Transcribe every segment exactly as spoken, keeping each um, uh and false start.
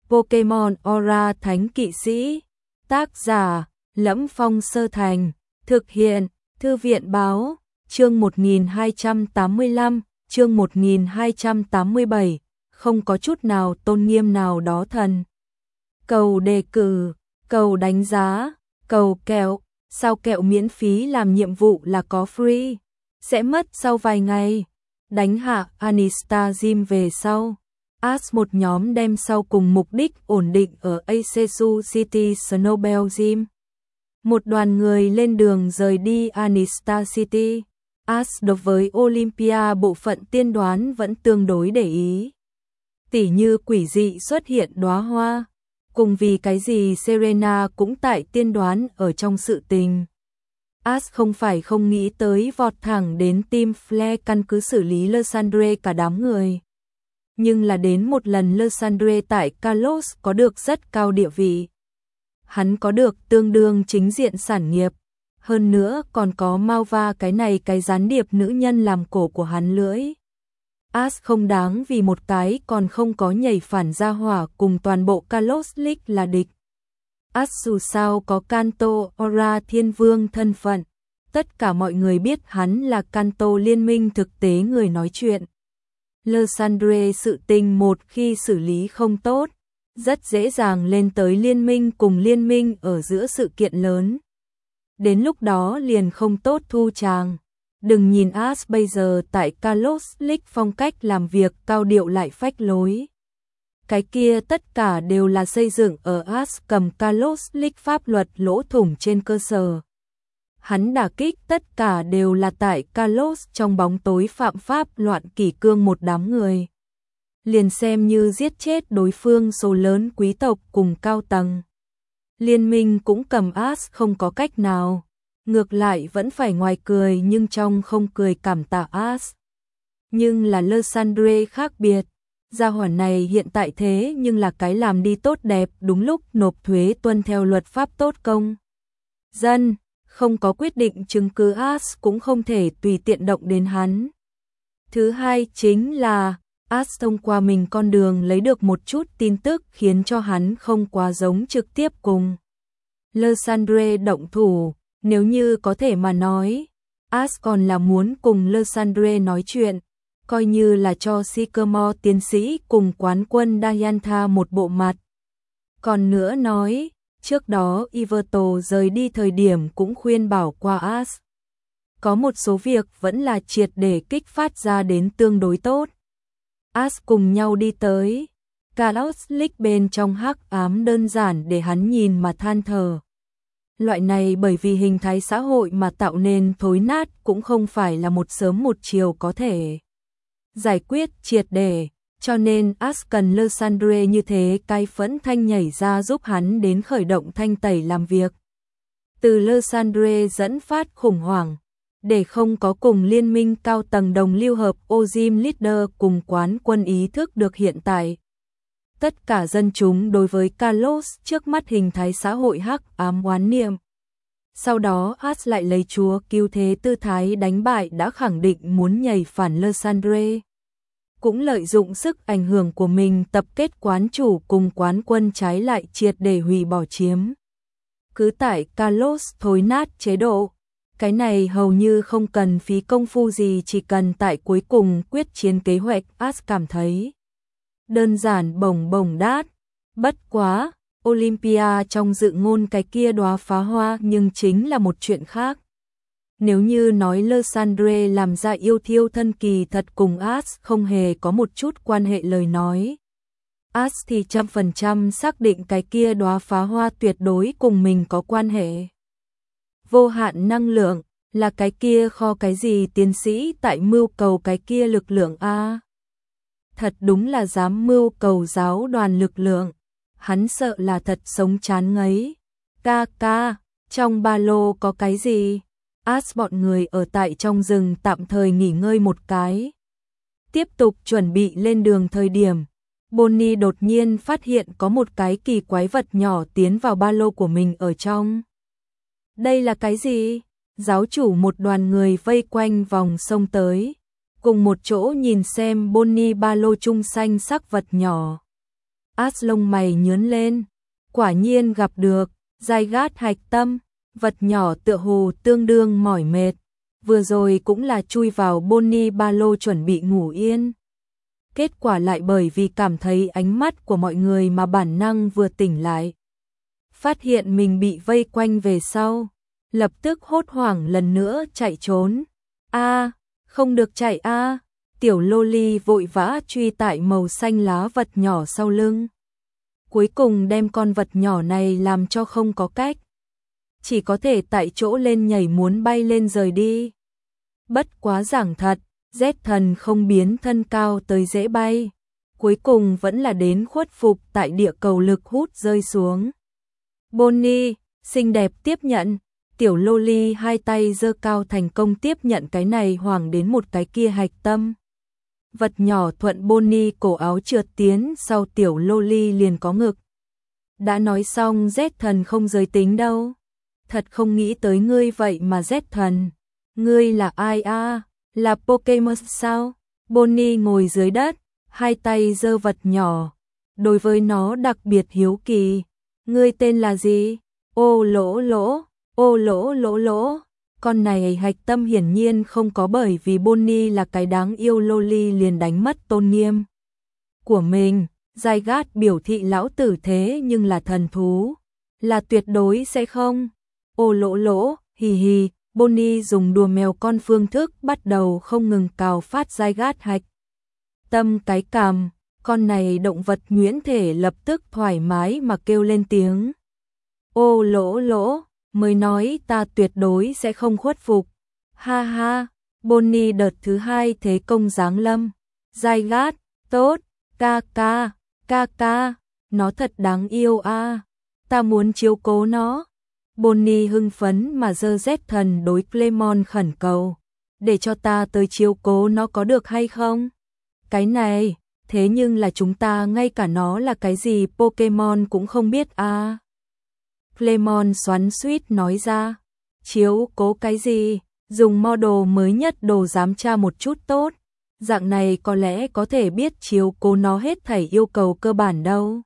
Pokemon Aura Thánh Kỵ Sĩ. Tác giả: Lẫm Phong Sơ Thành. Thực hiện: Thư viện báo. Chương một nghìn hai trăm tám mươi lăm, chương một nghìn hai trăm tám mươi bảy, không có chút nào tôn nghiêm nào đó thần. Cầu đề cử, cầu đánh giá, cầu kẹo, sao kẹo miễn phí làm nhiệm vụ là có free, sẽ mất sau vài ngày. Đánh hạ Anista Gym về sau. Ash một nhóm đem sau cùng mục đích ổn định ở Asesu City Snowbell Gym. Một đoàn người lên đường rời đi Anista City. Ash đối với Olympia bộ phận tiên đoán vẫn tương đối để ý. Tỉ như quỷ dị xuất hiện đóa hoa, cùng vì cái gì Serena cũng tại tiên đoán ở trong sự tình. Ash không phải không nghĩ tới vọt thẳng đến Team Flare căn cứ xử lý Lysandre cả đám người. Nhưng là đến một lần Lysandre tại Kalos có được rất cao địa vị. Hắn có được tương đương chính diện sản nghiệp. Hơn nữa còn có Malva cái này cái gián điệp nữ nhân làm cổ của hắn lưỡi. Ash không đáng vì một cái còn không có nhảy phản ra hỏa cùng toàn bộ Kalos League là địch. Ash dù sao có Kanto Aura Thiên Vương thân phận. Tất cả mọi người biết hắn là Kanto liên minh thực tế người nói chuyện. Lysandre sự tình một khi xử lý không tốt, rất dễ dàng lên tới liên minh cùng liên minh ở giữa sự kiện lớn. Đến lúc đó liền không tốt thu tràng. Đừng nhìn Ash bây giờ tại Kalos League phong cách làm việc cao điệu lại phách lối. Cái kia tất cả đều là xây dựng ở Ash cầm Kalos League pháp luật lỗ thủng trên cơ sở. Hắn đả kích tất cả đều là tại Kalos trong bóng tối phạm pháp loạn kỷ cương một đám người. Liền xem như giết chết đối phương số lớn quý tộc cùng cao tầng. Liên minh cũng cầm Ash không có cách nào. Ngược lại vẫn phải ngoài cười nhưng trong không cười cảm tạ Ash. Nhưng là Lysandre khác biệt. Gia hỏa này hiện tại thế nhưng là cái làm đi tốt đẹp đúng lúc nộp thuế tuân theo luật pháp tốt công. Dân, không có quyết định chứng cứ Ash cũng không thể tùy tiện động đến hắn. Thứ hai chính là Ash thông qua mình con đường lấy được một chút tin tức khiến cho hắn không quá giống trực tiếp cùng Lysandre động thủ. Nếu như có thể mà nói, Ash còn là muốn cùng Lysandre nói chuyện, coi như là cho Sycamore tiến sĩ cùng quán quân Diantha một bộ mặt. Còn nữa nói, trước đó Iverto rời đi thời điểm cũng khuyên bảo qua Ash. Có một số việc vẫn là triệt để kích phát ra đến tương đối tốt. Ash cùng nhau đi tới Kalos League bên trong hắc ám đơn giản để hắn nhìn mà than thở. Loại này bởi vì hình thái xã hội mà tạo nên thối nát cũng không phải là một sớm một chiều có thể giải quyết triệt để, cho nên Ash cần Lysandre như thế cái phẫn thanh nhảy ra giúp hắn đến khởi động thanh tẩy làm việc. Từ Lysandre dẫn phát khủng hoảng, để không có cùng liên minh cao tầng đồng lưu hợp Ozim Leader cùng quán quân ý thức được hiện tại. Tất cả dân chúng đối với Kalos trước mắt hình thái xã hội hắc ám oán niệm. Sau đó Ash lại lấy chúa cứu thế tư thái đánh bại đã khẳng định muốn nhảy phản Lysandre. Cũng lợi dụng sức ảnh hưởng của mình tập kết quán chủ cùng quán quân trái lại triệt để hủy bỏ chiếm. Cứ tại Kalos thối nát chế độ. Cái này hầu như không cần phí công phu gì, chỉ cần tại cuối cùng quyết chiến kế hoạch. Ash cảm thấy đơn giản bổng bổng đát. Bất quá, Olympia trong dự ngôn cái kia đóa phá hoa nhưng chính là một chuyện khác. Nếu như nói Lysandre làm ra yêu thiêu thân kỳ thật cùng Ash không hề có một chút quan hệ lời nói. Ash thì trăm phần trăm xác định cái kia đóa phá hoa tuyệt đối cùng mình có quan hệ. Vô hạn năng lượng, là cái kia kho cái gì tiến sĩ tại mưu cầu cái kia lực lượng a. Thật đúng là dám mưu cầu giáo đoàn lực lượng. Hắn sợ là thật sống chán ngấy. Ca ca, trong ba lô có cái gì? Ash bọn người ở tại trong rừng tạm thời nghỉ ngơi một cái. Tiếp tục chuẩn bị lên đường thời điểm. Bonnie đột nhiên phát hiện có một cái kỳ quái vật nhỏ tiến vào ba lô của mình ở trong. Đây là cái gì? Giáo chủ một đoàn người vây quanh vòng sông tới. Cùng một chỗ nhìn xem Bonnie ba lô chung xanh sắc vật nhỏ. As lông mày nhướng lên, quả nhiên gặp được, Zygarde hạch tâm, vật nhỏ tựa hồ tương đương mỏi mệt, vừa rồi cũng là chui vào Bonnie ba lô chuẩn bị ngủ yên. Kết quả lại bởi vì cảm thấy ánh mắt của mọi người mà bản năng vừa tỉnh lại. Phát hiện mình bị vây quanh về sau, lập tức hốt hoảng lần nữa chạy trốn. A, không được chạy a. Tiểu loli vội vã truy tại màu xanh lá vật nhỏ sau lưng. Cuối cùng đem con vật nhỏ này làm cho không có cách. Chỉ có thể tại chỗ lên nhảy muốn bay lên rời đi. Bất quá giảng thật, Z thần không biến thân cao tới dễ bay. Cuối cùng vẫn là đến khuất phục tại địa cầu lực hút rơi xuống. Bonnie, xinh đẹp tiếp nhận. Tiểu loli hai tay giơ cao thành công tiếp nhận cái này hoàng đến một cái kia hạch tâm. Vật nhỏ thuận Bonnie cổ áo trượt tiến sau tiểu loli liền có ngực. Đã nói xong Z thần không giới tính đâu. Thật không nghĩ tới ngươi vậy mà Z thần. Ngươi là ai a? À? Là Pokemon sao? Bonnie ngồi dưới đất, hai tay giơ vật nhỏ. Đối với nó đặc biệt hiếu kỳ. Ngươi tên là gì? Ô lỗ lỗ, ô lỗ lỗ lỗ. Con này hạch tâm hiển nhiên không có bởi vì Bonnie là cái đáng yêu loli liền đánh mất tôn nghiêm của mình. Zygarde biểu thị lão tử thế nhưng là thần thú. Là tuyệt đối sẽ không. Ô lỗ lỗ, hì hì. Bonnie dùng đùa mèo con phương thức bắt đầu không ngừng cào phát Zygarde hạch tâm cái cằm. Con này động vật nhuyễn thể lập tức thoải mái mà kêu lên tiếng. Ô lỗ lỗ, mới nói ta tuyệt đối sẽ không khuất phục. Ha ha, Bonnie đợt thứ hai thế công giáng lâm. Zygarde, tốt, ca ca, ca ca, nó thật đáng yêu a, à. Ta muốn chiếu cố nó. Bonnie hưng phấn mà giơ Z thần đối Clemon khẩn cầu. Để cho ta tới chiếu cố nó có được hay không? Cái này, thế nhưng là chúng ta ngay cả nó là cái gì Pokemon cũng không biết a. À. Clemon xoắn xuýt nói ra. Chiếu cố cái gì? Dùng model mới nhất đồ giám tra một chút tốt. Dạng này có lẽ có thể biết chiếu cố nó hết thảy yêu cầu cơ bản đâu.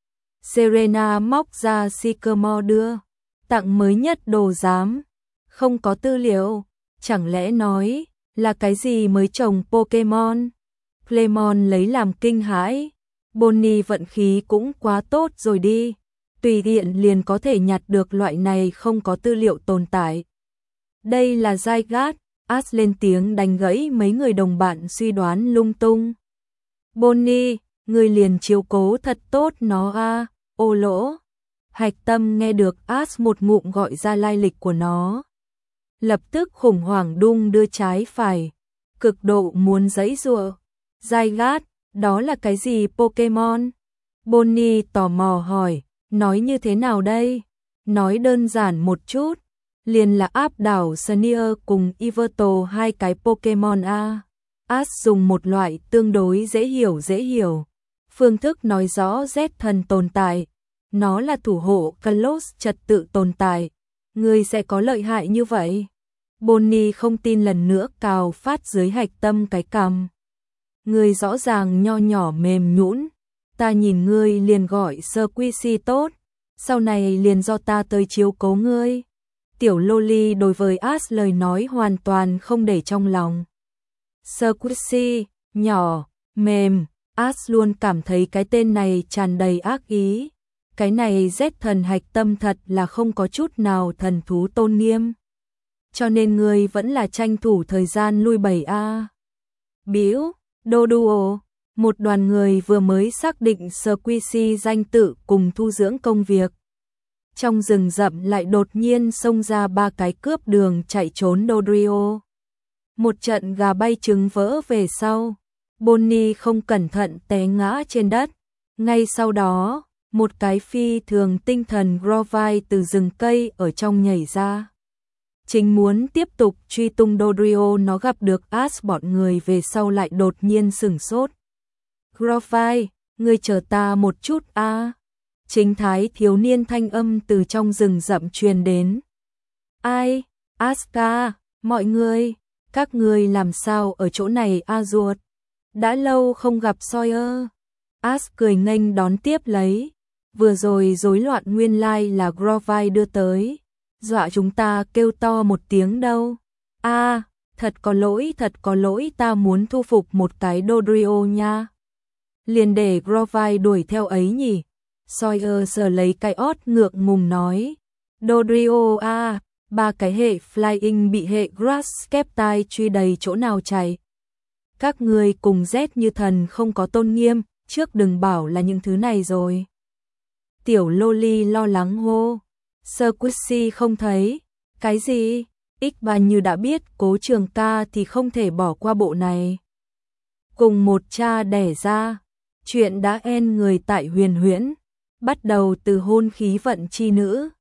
Serena móc ra Sycamore đưa. Tặng mới nhất đồ giám. Không có tư liệu. Chẳng lẽ nói là cái gì mới trồng Pokemon? Clemon lấy làm kinh hãi. Bonnie vận khí cũng quá tốt rồi đi. Tùy tiện liền có thể nhặt được loại này không có tư liệu tồn tại. Đây là Zygarde. As lên tiếng đánh gãy mấy người đồng bạn suy đoán lung tung. Bonnie, người liền chiếu cố thật tốt nó a. À. Ô lỗ. Hạch tâm nghe được As một ngụm gọi ra lai lịch của nó. Lập tức khủng hoảng đung đưa trái phải. Cực độ muốn giãy giụa. Zygarde, đó là cái gì Pokemon? Bonnie tò mò hỏi, nói như thế nào đây? Nói đơn giản một chút. Liền là áp đảo Sneer cùng Yveltal hai cái Pokemon A. As dùng một loại tương đối dễ hiểu dễ hiểu. Phương thức nói rõ Z thần tồn tại. Nó là thủ hộ Kalos trật tự tồn tại. Người sẽ có lợi hại như vậy. Bonnie không tin lần nữa cào phát dưới hạch tâm cái cằm. Người rõ ràng nho nhỏ mềm nhũn. Ta nhìn ngươi liền gọi Squishy tốt. Sau này liền do ta tới chiếu cố ngươi. Tiểu loli đối với As lời nói hoàn toàn không để trong lòng. Squishy, nhỏ, mềm, As luôn cảm thấy cái tên này tràn đầy ác ý. Cái này Z thần hạch tâm thật là không có chút nào thần thú tôn nghiêm. Cho nên ngươi vẫn là tranh thủ thời gian lui bầy a. Biếu, Doduo, một đoàn người vừa mới xác định Squishy danh tự cùng thu dưỡng công việc. Trong rừng rậm lại đột nhiên xông ra ba cái cướp đường chạy trốn Dodrio. Một trận gà bay trứng vỡ về sau, Bonnie không cẩn thận té ngã trên đất. Ngay sau đó, một cái phi thường tinh thần Grovyle từ rừng cây ở trong nhảy ra. Chính muốn tiếp tục truy tung Dodrio, nó gặp được As bọn người về sau lại đột nhiên sửng sốt. Grovyle, ngươi chờ ta một chút a. À. Chính thái thiếu niên thanh âm từ trong rừng rậm truyền đến. Ai? Aska, mọi người, các người làm sao ở chỗ này a ruột? Đã lâu không gặp Sawyer. Ash cười nghênh đón tiếp lấy. Vừa rồi rối loạn nguyên lai là Grovai đưa tới. Dọa chúng ta kêu to một tiếng đâu. A, à, thật có lỗi, thật có lỗi, ta muốn thu phục một cái Dodrio nha. Liền để Grovai đuổi theo ấy nhỉ. Sawyer sờ lấy cái ót ngượng ngùng nói. Dodrio a, à, ba cái hệ Flying bị hệ Grass Skeptile truy đầy chỗ nào chạy. Các người cùng Z như thần không có tôn nghiêm, trước đừng bảo là những thứ này rồi. Tiểu Loli lo lắng hô. Sir Quincy không thấy. Cái gì? X-ba như đã biết Cố Trường Ca thì không thể bỏ qua bộ này. Cùng một cha đẻ ra, chuyện đã en người tại Huyền Huyễn, bắt đầu từ hôn khí vận chi nữ.